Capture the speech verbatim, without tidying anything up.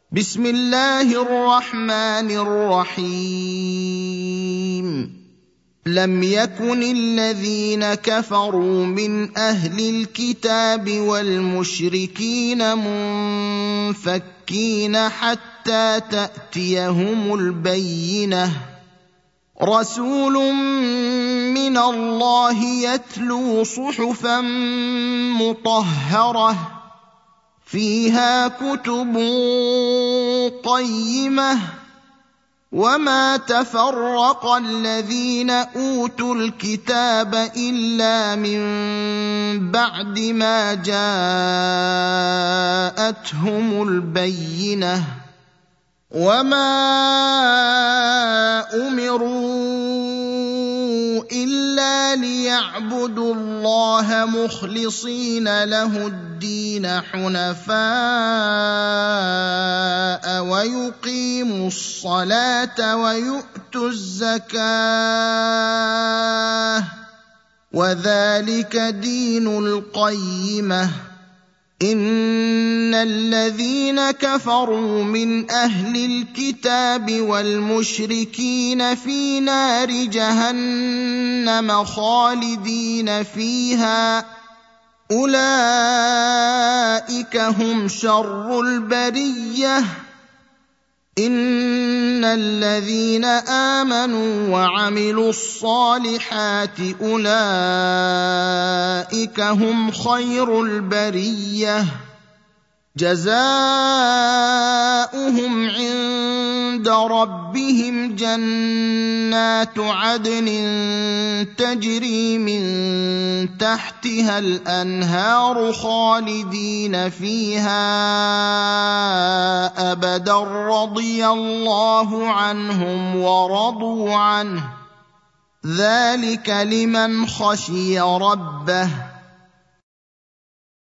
بسم الله الرحمن الرحيم لم يكن الذين كفروا من أهل الكتاب والمشركين منفكين حتى تأتيهم البينة رسول من الله يتلو صحفا مطهرة فيها كتب قيمة وما تفرق الذين أوتوا الكتاب إلا من بعد ما جاءتهم البينة وما أمروا إلا ليعبدوا الله مخلصين له الدين حنفاء ويقيموا الصلاة ويؤتوا الزكاة وذلك دين القيمة إن الذين كفروا من أهل الكتاب والمشركين في نار جهنم خالدين فيها أولئك هم شر البرية إن الذين آمنوا وعملوا الصالحات أولئك هم خير البرية جزاؤهم عند ربهم جنات عدن تجري من تحتها الأنهار خالدين فيها أبدا رضي الله عنهم ورضوا عنه ذلك لمن خشي ربه